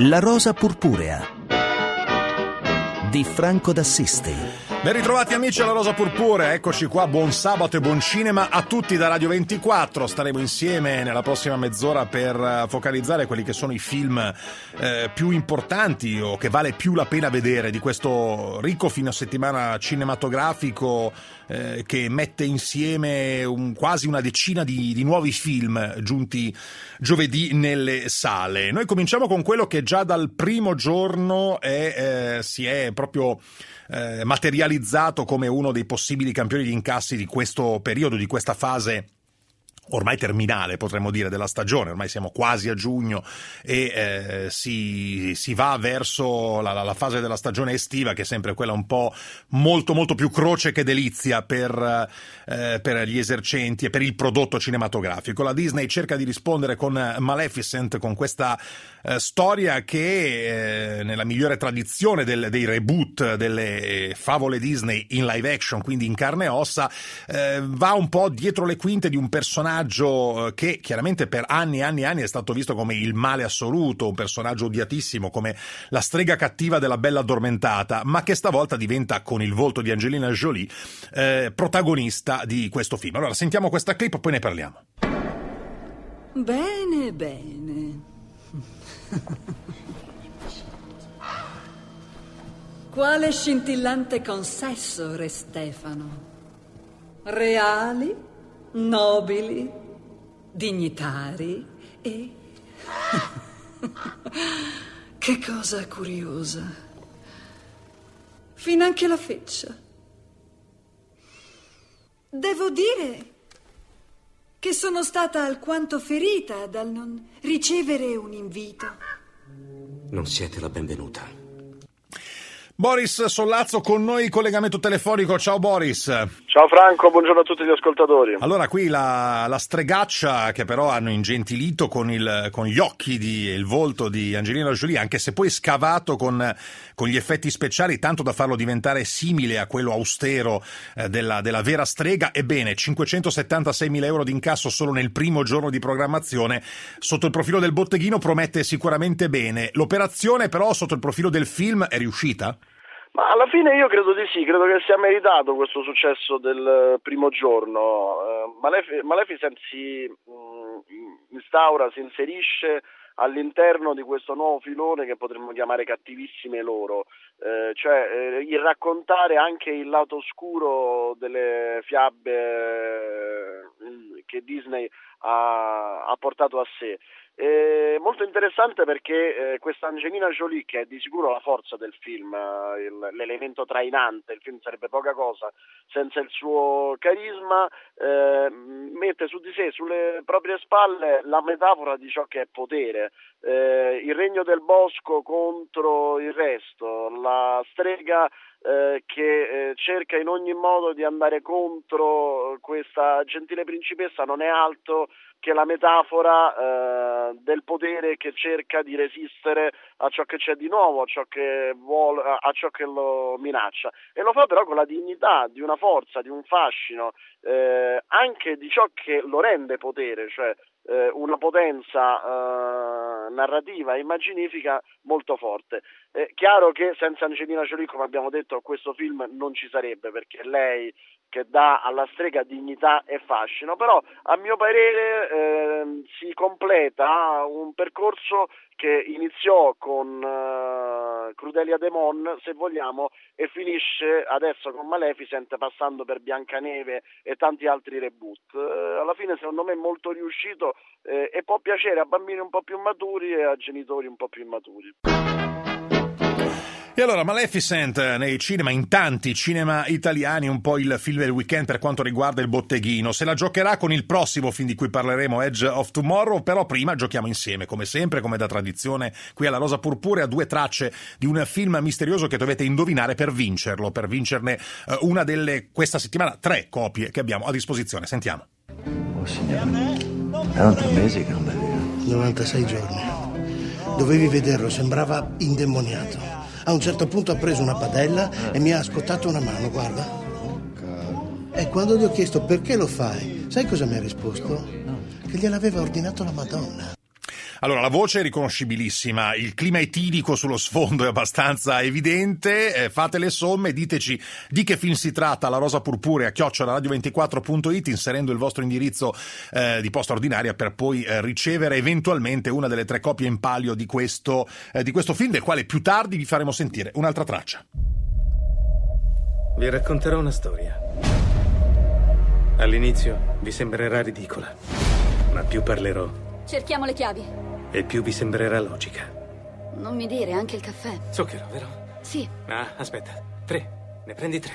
La rosa purpurea di Franco d'Assisi. Ben ritrovati amici alla Rosa Purpurea, eccoci qua, buon sabato e buon cinema a tutti da Radio 24. Staremo insieme nella prossima mezz'ora per focalizzare quelli che sono i film più importanti o che vale più la pena vedere di questo ricco fine settimana cinematografico che mette insieme quasi una decina di nuovi film giunti giovedì nelle sale. Noi cominciamo con quello che già dal primo giorno si è proprio materializzato come uno dei possibili campioni di incassi di questo periodo, di questa fase ormai terminale, potremmo dire, della stagione. Ormai siamo quasi a giugno e si va verso la fase della stagione estiva, che è sempre quella un po' molto molto più croce che delizia per gli esercenti e per il prodotto cinematografico. La Disney cerca di rispondere con Maleficent, con questa storia che nella migliore tradizione dei reboot delle favole Disney in live action, quindi in carne e ossa, va un po' dietro le quinte di un personaggio che chiaramente per anni e anni e anni è stato visto come il male assoluto, un personaggio odiatissimo come la strega cattiva della Bella Addormentata, ma che stavolta diventa, con il volto di Angelina Jolie, protagonista di questo film. Allora sentiamo questa clip, poi ne parliamo. Bene, bene. Quale scintillante consesso, Re Stefano. Reali, nobili, dignitari e... Che cosa curiosa. Finanche la feccia. Devo dire che sono stata alquanto ferita dal non ricevere un invito. Non siete la benvenuta. Boris Sollazzo con noi, collegamento telefonico. Ciao Boris. Ciao Franco, buongiorno a tutti gli ascoltatori. Allora, qui la stregaccia che però hanno ingentilito con gli occhi e il volto di Angelina Jolie, anche se poi scavato con gli effetti speciali, tanto da farlo diventare simile a quello austero della vera strega. Ebbene, 576.000 euro di incasso solo nel primo giorno di programmazione. Sotto il profilo del botteghino promette sicuramente bene. L'operazione però sotto il profilo del film è riuscita? Ma alla fine io credo di sì, credo che sia meritato questo successo del primo giorno. Maleficent si inserisce all'interno di questo nuovo filone che potremmo chiamare cattivissime loro, cioè il raccontare anche il lato oscuro delle fiabe che Disney ha portato a sé. Molto interessante perché questa Angelina Jolie, che è di sicuro la forza del film, l'elemento trainante, il film sarebbe poca cosa senza il suo carisma, mette su di sé, sulle proprie spalle, la metafora di ciò che è potere, il regno del bosco contro il resto, la strega che cerca in ogni modo di andare contro questa gentile principessa, non è altro che la metafora del potere che cerca di resistere a ciò che c'è di nuovo, a ciò che vuole, a ciò che lo minaccia, e lo fa però con la dignità di una forza, di un fascino, anche di ciò che lo rende potere, cioè una potenza narrativa e immaginifica molto forte. Chiaro che senza Angelina Jolie, come abbiamo detto, questo film non ci sarebbe, perché è lei che dà alla strega dignità e fascino, però a mio parere si completa un percorso che iniziò con Crudelia de Mon, se vogliamo, e finisce adesso con Maleficent, passando per Biancaneve e tanti altri reboot. Alla fine secondo me è molto riuscito e può piacere a bambini un po' più maturi e a genitori un po' più immaturi. E allora Maleficent nei cinema, in tanti cinema italiani, un po' il film del weekend per quanto riguarda il botteghino. Se la giocherà con il prossimo film di cui parleremo, Edge of Tomorrow, però prima giochiamo insieme, come sempre, come da tradizione, qui alla Rosa Purpurea, 2 tracce di un film misterioso che dovete indovinare per vincerlo, per vincerne una delle, questa settimana, 3 copie che abbiamo a disposizione. Sentiamo. Oh signore, erano 3 mesi che non bevevo. 96 giorni. Dovevi vederlo, sembrava indemoniato. A un certo punto ha preso una padella e mi ha scottato una mano, guarda. E quando gli ho chiesto perché lo fai, sai cosa mi ha risposto? Che gliel'aveva ordinato la Madonna. Allora, la voce è riconoscibilissima, il clima etilico sullo sfondo è abbastanza evidente, fate le somme, diteci di che film si tratta alla rosa purpurea @radio24.it inserendo il vostro indirizzo di posta ordinaria per poi ricevere eventualmente una delle 3 copie in palio di questo film, del quale più tardi vi faremo sentire un'altra traccia. Vi racconterò una storia. All'inizio vi sembrerà ridicola, ma più parlerò Cerchiamo le chiavi. e più vi sembrerà logica. Non mi dire, anche il caffè. Zucchero, vero? Sì. Ah, aspetta. 3. Ne prendi 3.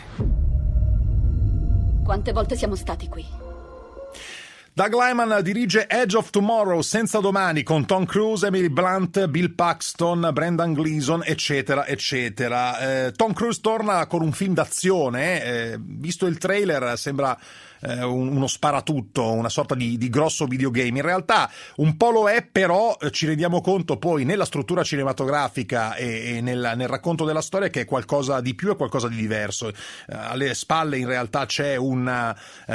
Quante volte siamo stati qui? Doug Liman dirige Edge of Tomorrow, Senza domani, con Tom Cruise, Emily Blunt, Bill Paxton, Brendan Gleeson, eccetera, eccetera. Tom Cruise torna con un film d'azione, visto il trailer sembra uno sparatutto, una sorta di grosso videogame. In realtà un po' lo è, però ci rendiamo conto poi nella struttura cinematografica e nel racconto della storia che è qualcosa di più e qualcosa di diverso. Alle spalle in realtà c'è un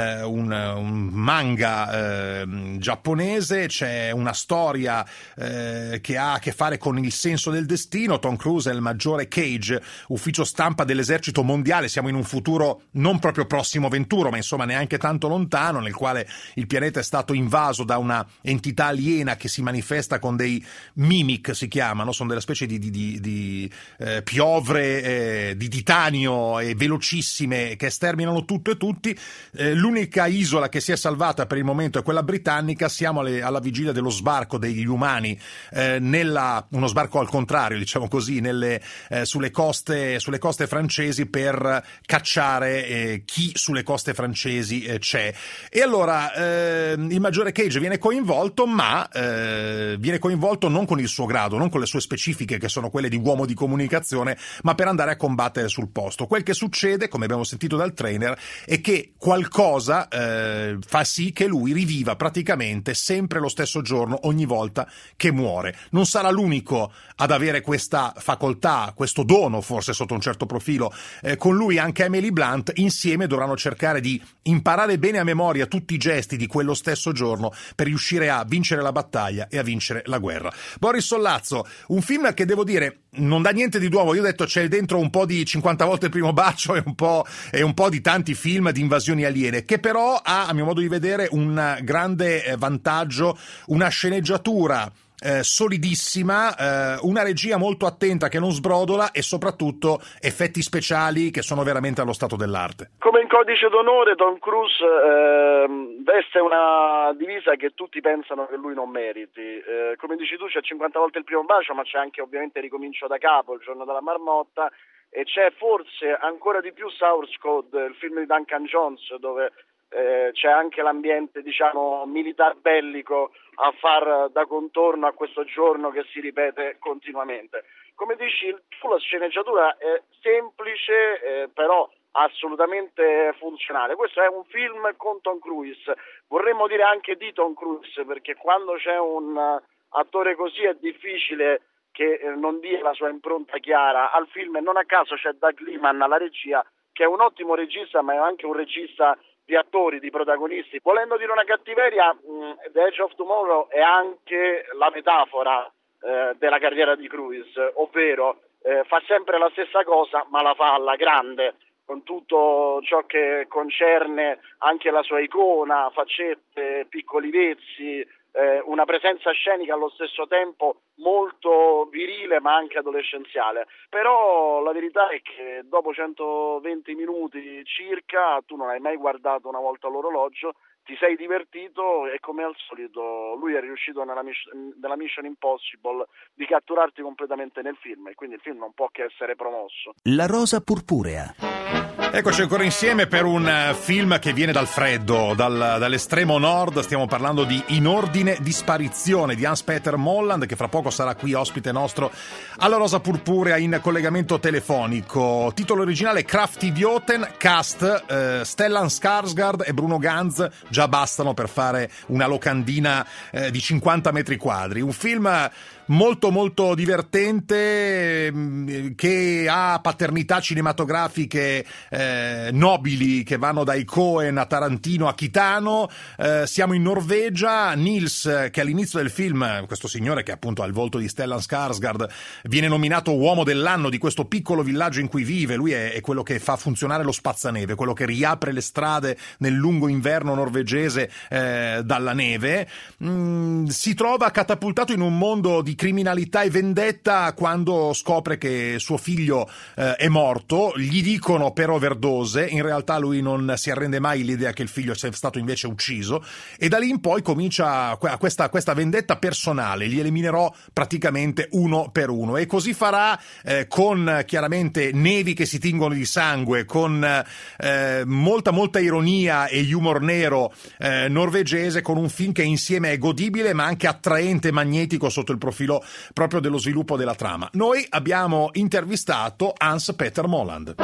manga giapponese, c'è una storia che ha a che fare con il senso del destino. Tom Cruise è il maggiore Cage, ufficio stampa dell'esercito mondiale. Siamo in un futuro non proprio prossimo venturo, ma insomma neanche tanto lontano, nel quale il pianeta è stato invaso da una entità aliena che si manifesta con dei mimic, si chiamano, sono delle specie di piovre di titanio e velocissime che sterminano tutto e tutti. L'unica isola che si è salvata per il momento è quella britannica. Siamo alla vigilia dello sbarco degli umani uno sbarco al contrario, diciamo così, sulle coste francesi per cacciare chi sulle coste francesi c'è. E allora il maggiore Cage viene coinvolto, ma viene coinvolto non con il suo grado, non con le sue specifiche che sono quelle di uomo di comunicazione, ma per andare a combattere sul posto. Quel che succede, come abbiamo sentito dal trainer, è che qualcosa fa sì che lui riviva praticamente sempre lo stesso giorno ogni volta che muore. Non sarà l'unico ad avere questa facoltà, questo dono forse sotto un certo profilo. Con lui anche Emily Blunt, insieme dovranno cercare di imparare bene a memoria tutti i gesti di quello stesso giorno per riuscire a vincere la battaglia e a vincere la guerra. Boris Sollazzo, un film che devo dire non dà niente di nuovo. Io ho detto c'è dentro un po' di 50 volte il primo bacio e un po' di tanti film di invasioni aliene, che però ha, a mio modo di vedere, un grande vantaggio, una sceneggiatura solidissima, una regia molto attenta che non sbrodola e soprattutto effetti speciali che sono veramente allo stato dell'arte. Come in Codice d'onore, Tom Cruise veste una divisa che tutti pensano che lui non meriti. Come dici tu, c'è 50 volte il primo bacio, ma c'è anche ovviamente Ricomincio da capo, Il giorno della marmotta, e c'è forse ancora di più Source Code, il film di Duncan Jones, dove c'è anche l'ambiente, diciamo, militar bellico a far da contorno a questo giorno che si ripete continuamente. Come dici tu, la sceneggiatura è semplice, però assolutamente funzionale. Questo è un film con Tom Cruise, vorremmo dire anche di Tom Cruise, perché quando c'è un attore così è difficile che non dia la sua impronta chiara al film, e non a caso c'è Doug Liman alla regia, che è un ottimo regista, ma è anche un regista di attori, di protagonisti. Volendo dire una cattiveria, The Edge of Tomorrow è anche la metafora della carriera di Cruise, ovvero fa sempre la stessa cosa, ma la fa alla grande, con tutto ciò che concerne anche la sua icona, faccette, piccoli vezzi, una presenza scenica allo stesso tempo molto virile ma anche adolescenziale. Però la verità è che dopo 120 minuti circa tu non hai mai guardato una volta l'orologio, ti sei divertito e come al solito lui è riuscito nella Mission Impossible di catturarti completamente nel film, e quindi il film non può che essere promosso. La rosa purpurea. Eccoci ancora insieme per un film che viene dal freddo, dall'estremo nord. Stiamo parlando di In ordine di sparizione di Hans-Peter Molland, che fra poco sarà qui ospite nostro alla Rosa Purpurea in collegamento telefonico. Titolo originale Kraft Idioten, cast Stellan Skarsgård e Bruno Ganz già bastano per fare una locandina di 50 metri quadri. Un film molto molto divertente, che ha paternità cinematografiche nobili che vanno dai Coen a Tarantino a Kitano. Siamo in Norvegia. Nils, che all'inizio del film, questo signore che appunto ha il volto di Stellan Skarsgård, viene nominato uomo dell'anno di questo piccolo villaggio in cui vive. Lui è quello che fa funzionare lo spazzaneve, quello che riapre le strade nel lungo inverno norvegese dalla neve. Si trova catapultato in un mondo di criminalità e vendetta quando scopre che suo figlio è morto. Gli dicono per overdose, in realtà lui non si arrende mai all'idea che il figlio sia stato invece ucciso, e da lì in poi comincia questa vendetta personale. Li eliminerò praticamente uno per uno, e così farà con chiaramente nevi che si tingono di sangue, con molta ironia e humor nero norvegese, con un film che insieme è godibile ma anche attraente e magnetico sotto il profilo proprio dello sviluppo della trama. Noi abbiamo intervistato Hans Petter Moland.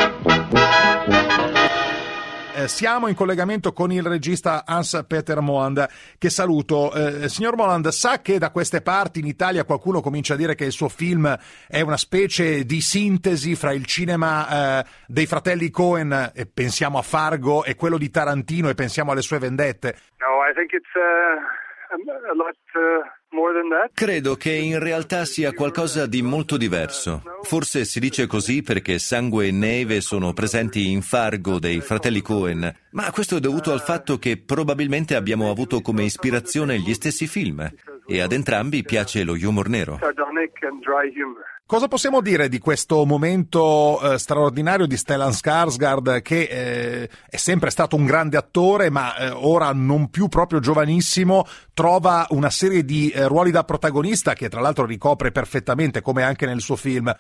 Siamo in collegamento con il regista Hans Petter Moland, che saluto. Signor Moland, sa che da queste parti in Italia qualcuno comincia a dire che il suo film è una specie di sintesi fra il cinema dei fratelli Coen, e pensiamo a Fargo, e quello di Tarantino, e pensiamo alle sue vendette? No, I think it's a lot more than that. Credo che in realtà sia qualcosa di molto diverso. Forse si dice così perché sangue e neve sono presenti in Fargo dei fratelli Coen, ma questo è dovuto al fatto che probabilmente abbiamo avuto come ispirazione gli stessi film, e ad entrambi piace lo humor nero. Sardonic and dry humor. Cosa possiamo dire di questo momento straordinario di Stellan Skarsgård, che è sempre stato un grande attore, ma ora non più proprio giovanissimo, trova una serie di ruoli da protagonista che tra l'altro ricopre perfettamente, come anche nel suo film.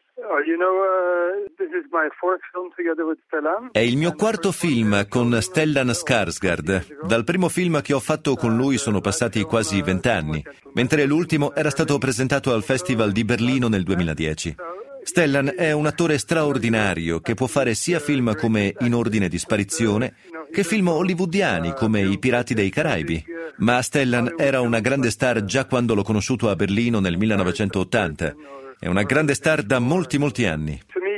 È il mio quarto film con Stellan Skarsgård. Dal primo film che ho fatto con lui sono passati quasi 20 anni, mentre l'ultimo era stato presentato al Festival di Berlino nel 2010. Stellan è un attore straordinario che può fare sia film come In ordine di sparizione che film hollywoodiani come I Pirati dei Caraibi. Ma Stellan era una grande star già quando l'ho conosciuto a Berlino nel 1980. È una grande star da molti anni.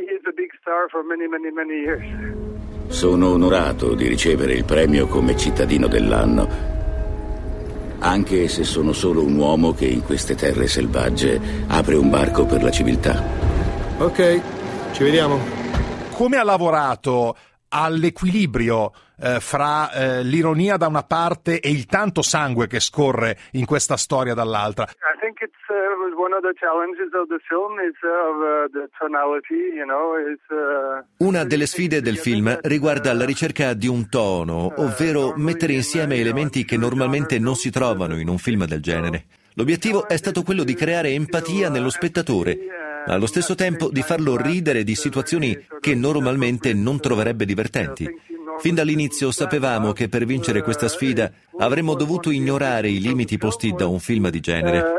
Sono onorato di ricevere il premio come cittadino dell'anno, anche se sono solo un uomo che in queste terre selvagge apre un barco per la civiltà. Ok, ci vediamo. Come ha lavorato all'equilibrio fra l'ironia da una parte e il tanto sangue che scorre in questa storia dall'altra? I think it's one of the challenges of the film is the tonality, Una delle sfide del film riguarda la ricerca di un tono, ovvero mettere insieme elementi che normalmente non si trovano in un film del genere. L'obiettivo è stato quello di creare empatia nello spettatore, ma allo stesso tempo di farlo ridere di situazioni che normalmente non troverebbe divertenti. Fin dall'inizio sapevamo che per vincere questa sfida avremmo dovuto ignorare i limiti posti da un film di genere.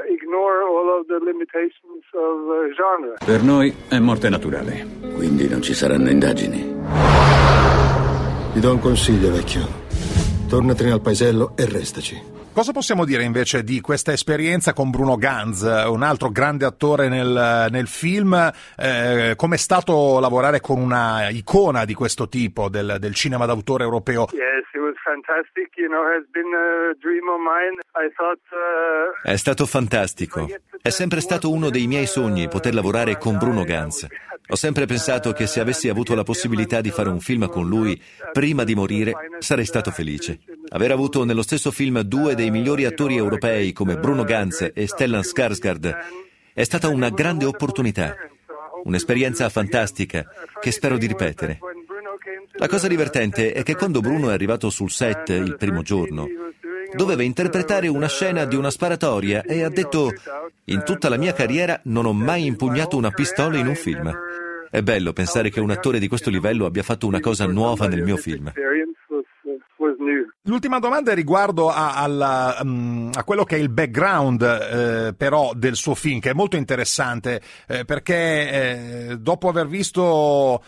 Per noi è morte naturale. Quindi non ci saranno indagini. Ti do un consiglio, vecchio. Tornatene al paesello e restaci. Cosa possiamo dire invece di questa esperienza con Bruno Ganz, un altro grande attore nel film? Com'è stato lavorare con una icona di questo tipo del cinema d'autore europeo? Yes, it was fantastic. Has been a dream of mine. I thought È stato fantastico. È sempre stato uno dei miei sogni poter lavorare con Bruno Ganz. Ho sempre pensato che se avessi avuto la possibilità di fare un film con lui prima di morire sarei stato felice. Aver avuto nello stesso film due dei migliori attori europei come Bruno Ganz e Stellan Skarsgård è stata una grande opportunità, un'esperienza fantastica che spero di ripetere. La cosa divertente è che quando Bruno è arrivato sul set il primo giorno doveva interpretare una scena di una sparatoria e ha detto: in tutta la mia carriera non ho mai impugnato una pistola in un film. È bello pensare che un attore di questo livello abbia fatto una cosa nuova nel mio film. L'ultima domanda è riguardo a quello che è il background però del suo film, che è molto interessante, perché dopo aver visto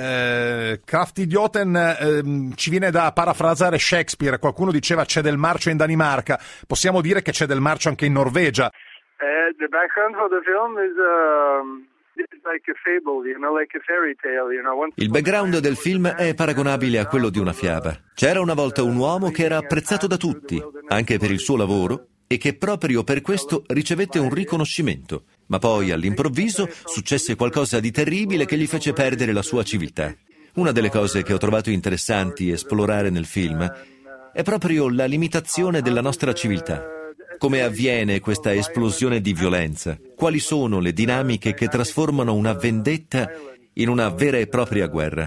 Kraftidioten ci viene da parafrasare Shakespeare. Qualcuno diceva c'è del marcio in Danimarca, possiamo dire che c'è del marcio anche in Norvegia. The background for the film is like a fable, like a fairy tale, Il background del film è paragonabile a quello di una fiaba. C'era una volta un uomo che era apprezzato da tutti, anche per il suo lavoro, e che proprio per questo ricevette un riconoscimento. Ma poi, all'improvviso, successe qualcosa di terribile che gli fece perdere la sua civiltà. Una delle cose che ho trovato interessanti esplorare nel film è proprio la limitazione della nostra civiltà. Come avviene questa esplosione di violenza? Quali sono le dinamiche che trasformano una vendetta in una vera e propria guerra?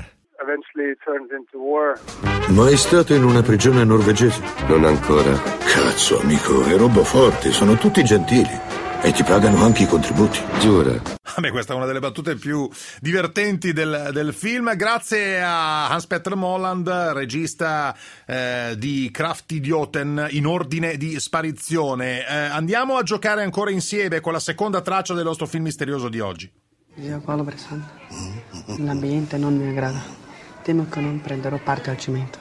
Mai stato in una prigione norvegese? Non ancora. Cazzo, amico, è roba forte, sono tutti gentili. E ti pagano anche i contributi. Giura. Beh, questa è una delle battute più divertenti del film. Grazie a Hans-Peter Moland, regista di Kraftidioten, in ordine di sparizione. Andiamo a giocare ancora insieme con la seconda traccia del nostro film misterioso di oggi. Giacomo Bressan, l'ambiente non mi aggrada. Temo che non prenderò parte al cimento.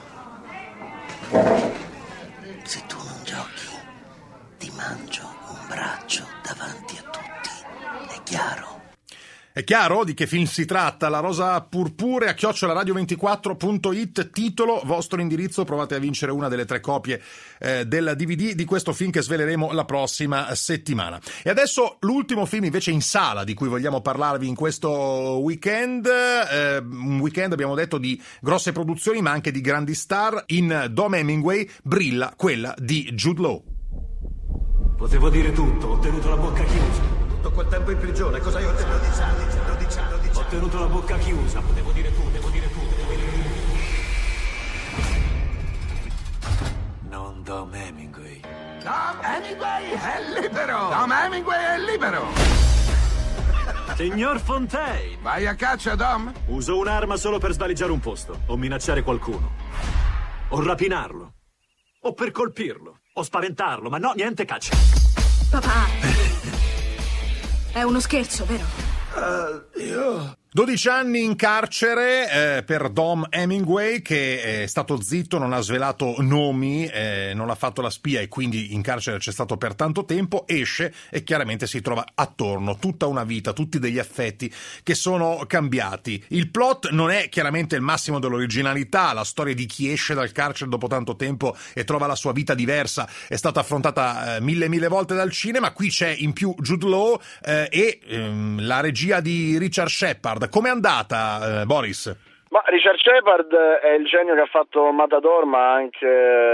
Se tu non giochi, ti mangio un braccio davanti a tutti. È chiaro? È chiaro di che film si tratta? La Rosa Purpurea @radio24.it, titolo, vostro indirizzo, provate a vincere una delle 3 copie del DVD di questo film che sveleremo la prossima settimana. E adesso l'ultimo film invece in sala di cui vogliamo parlarvi in questo weekend, un weekend abbiamo detto di grosse produzioni ma anche di grandi star. In Dom Hemingway brilla quella di Jude Law. Potevo dire tutto, ho tenuto la bocca chiusa. Tutto quel tempo in prigione, cosa hai ottenuto? 12 anni. Ho tenuto la bocca chiusa, potevo dire tutto. Non Dom Hemingway. Dom Hemingway è libero! Dom Hemingway è libero! Signor Fontaine! Vai a caccia, Dom? Uso un'arma solo per svaligiare un posto, o minacciare qualcuno, o rapinarlo, o per colpirlo, o spaventarlo, ma no, niente caccia. Papà! È uno scherzo, vero? 12 anni in carcere per Dom Hemingway, che è stato zitto, non ha svelato nomi, non ha fatto la spia e quindi in carcere c'è stato per tanto tempo. Esce e chiaramente si trova attorno tutta una vita, tutti degli affetti che sono cambiati. Il plot non è chiaramente il massimo dell'originalità, la storia di chi esce dal carcere dopo tanto tempo e trova la sua vita diversa è stata affrontata mille volte dal cinema. Qui c'è in più Jude Law e la regia di Richard Shepard. Com'è andata, Boris? Ma Richard Shepard è il genio che ha fatto Matador, ma anche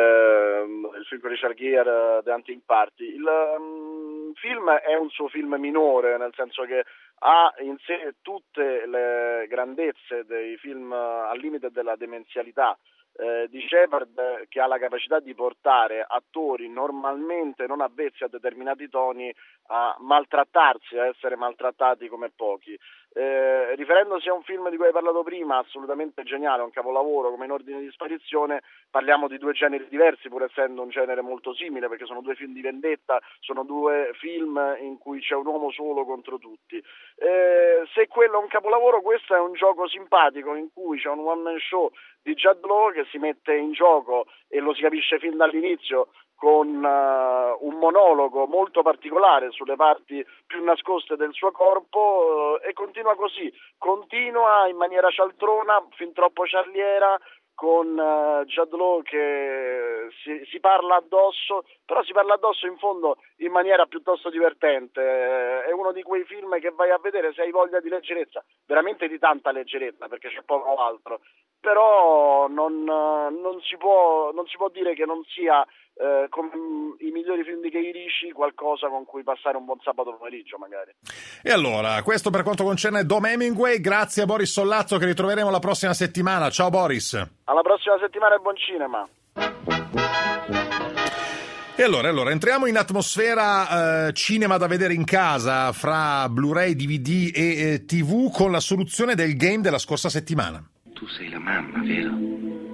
il film con Richard Gere, The Hunting Party. Il film è un suo film minore, nel senso che ha in sé tutte le grandezze dei film al limite della demenzialità di Shepard, che ha la capacità di portare attori normalmente non avvezzi a determinati toni a maltrattarsi, a essere maltrattati come pochi. Riferendosi a un film di cui hai parlato prima, assolutamente geniale, un capolavoro come In ordine di sparizione, parliamo di 2 generi diversi pur essendo un genere molto simile, perché sono 2 film di vendetta, sono 2 film in cui c'è un uomo solo contro tutti. Se quello è un capolavoro, questo è un gioco simpatico in cui c'è un one man show di Jude Law che si mette in gioco, e lo si capisce fin dall'inizio, con un monologo molto particolare sulle parti più nascoste del suo corpo, e continua così, continua in maniera cialtrona, fin troppo ciarliera, con Jude Law che si parla addosso, però si parla addosso in fondo in maniera piuttosto divertente. È uno di quei film che vai a vedere se hai voglia di leggerezza, veramente di tanta leggerezza, perché c'è poco altro, però non si può dire che non sia come i migliori film di Guy Ritchie qualcosa con cui passare un buon sabato pomeriggio magari. E allora, questo per quanto concerne Dom Hemingway. Grazie a Boris Sollazzo, che ritroveremo la prossima settimana. Ciao Boris. Alla prossima settimana e buon cinema. E allora entriamo in atmosfera cinema da vedere in casa, fra Blu-ray, DVD e TV, con la soluzione del game della scorsa settimana. Tu sei la mamma, vero?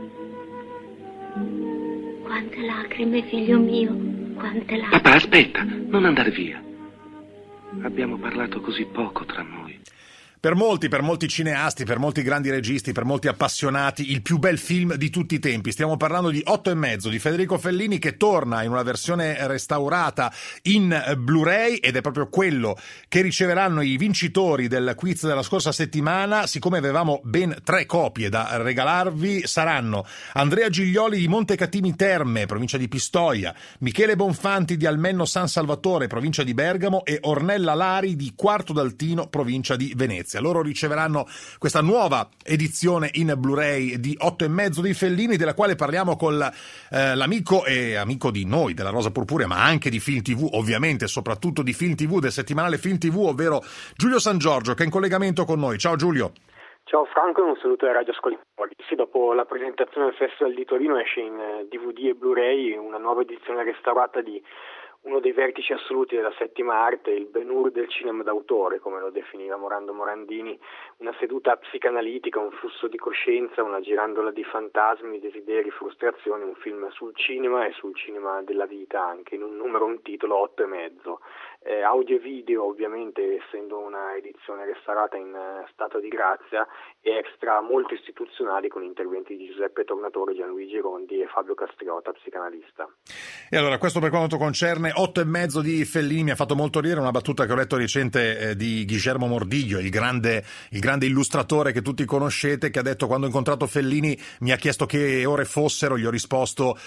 Quante lacrime, figlio mio, quante lacrime. Papà, aspetta, non andare via. Abbiamo parlato così poco tra noi. Per molti cineasti, per molti grandi registi, per molti appassionati, il più bel film di tutti i tempi. Stiamo parlando di 8 e mezzo di Federico Fellini, che torna in una versione restaurata in Blu-ray, ed è proprio quello che riceveranno i vincitori del quiz della scorsa settimana. Siccome avevamo ben 3 copie da regalarvi, saranno Andrea Giglioli di Montecatini Terme, provincia di Pistoia, Michele Bonfanti di Almenno San Salvatore, provincia di Bergamo, e Ornella Lari di Quarto d'Altino, provincia di Venezia. Loro riceveranno questa nuova edizione in Blu-ray di 8 e mezzo di Fellini, della quale parliamo con l'amico e amico di noi della Rosa Purpurea, ma anche di Film TV, ovviamente, soprattutto di Film TV, del settimanale Film TV, ovvero Giulio San Giorgio, che è in collegamento con noi. Ciao Giulio. Ciao Franco, un saluto ai radioascoltatori. Sì, dopo la presentazione del Festival di Torino esce in DVD e Blu-ray una nuova edizione restaurata di uno dei vertici assoluti della settima arte, il Ben-Hur del cinema d'autore, come lo definiva Morando Morandini, una seduta psicanalitica, un flusso di coscienza, una girandola di fantasmi, desideri, frustrazioni, un film sul cinema e sul cinema della vita, anche in un titolo 8 e mezzo. Audio e video, ovviamente, essendo una edizione restaurata in stato di grazia, e extra molto istituzionali con interventi di Giuseppe Tornatore, Gianluigi Rondi e Fabio Castriota, psicanalista. E allora, questo per quanto concerne 8 e mezzo di Fellini. Mi ha fatto molto ridere una battuta che ho letto recente di Guillermo Mordiglio, il grande illustratore che tutti conoscete, che ha detto: quando ho incontrato Fellini mi ha chiesto che ore fossero, gli ho risposto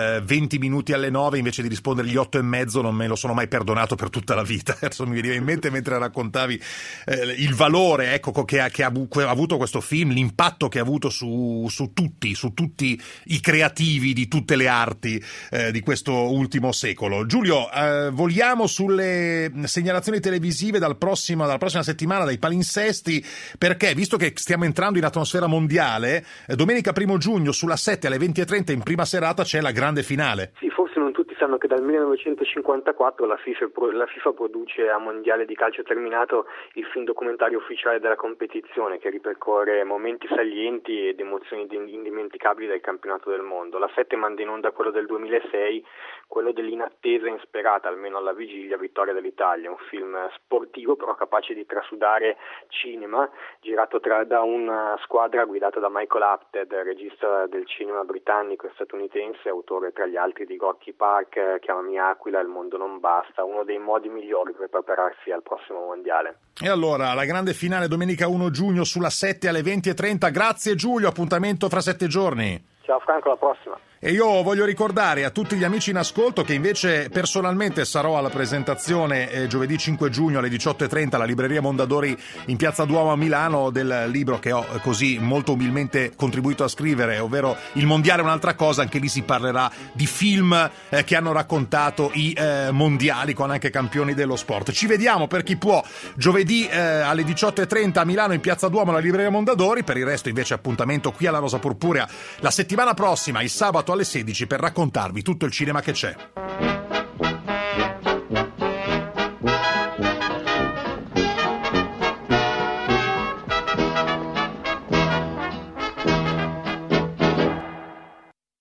20 minuti alle 9, invece di rispondergli 8 e mezzo non me lo sono mai perdonato per tutta la vita. Adesso mi veniva in mente mentre raccontavi il valore, ecco, che ha avuto questo film, l'impatto che ha avuto su tutti i creativi di tutte le arti di questo ultimo secolo. Giulio, voliamo sulle segnalazioni televisive dalla prossima settimana, dai palinsesti, perché visto che stiamo entrando in atmosfera mondiale, domenica 1 giugno sulla 7 alle 20:30 in prima serata c'è la grande finale. Sì, forse non tutti sanno che dal 1954 la FIFA produce a Mondiale di Calcio Terminato il film documentario ufficiale della competizione, che ripercorre momenti salienti ed emozioni indimenticabili del campionato del mondo. La 7 manda in onda quello del 2006, quello dell'inattesa e insperata, almeno alla vigilia, vittoria dell'Italia, un film sportivo però capace di trasudare cinema, girato da una squadra guidata da Michael Apted, regista del cinema britannico e statunitense, autore tra gli altri di Gorky Park, Chiamami Aquila, Il mondo non basta, uno dei modi migliori per prepararsi al prossimo mondiale. E allora, la grande finale domenica 1 giugno sulla 7 alle 20:30. Grazie Giulio, appuntamento fra 7 giorni. Ciao Franco, alla prossima. E io voglio ricordare a tutti gli amici in ascolto che invece personalmente sarò alla presentazione giovedì 5 giugno alle 18:30 alla libreria Mondadori in Piazza Duomo a Milano del libro che ho così molto umilmente contribuito a scrivere, ovvero Il mondiale è un'altra cosa. Anche lì si parlerà di film che hanno raccontato i mondiali, con anche campioni dello sport. Ci vediamo, per chi può, giovedì alle 18:30 a Milano in Piazza Duomo alla libreria Mondadori. Per il resto invece appuntamento qui alla Rosa Purpurea la settimana prossima, il sabato alle 16, per raccontarvi tutto il cinema che c'è.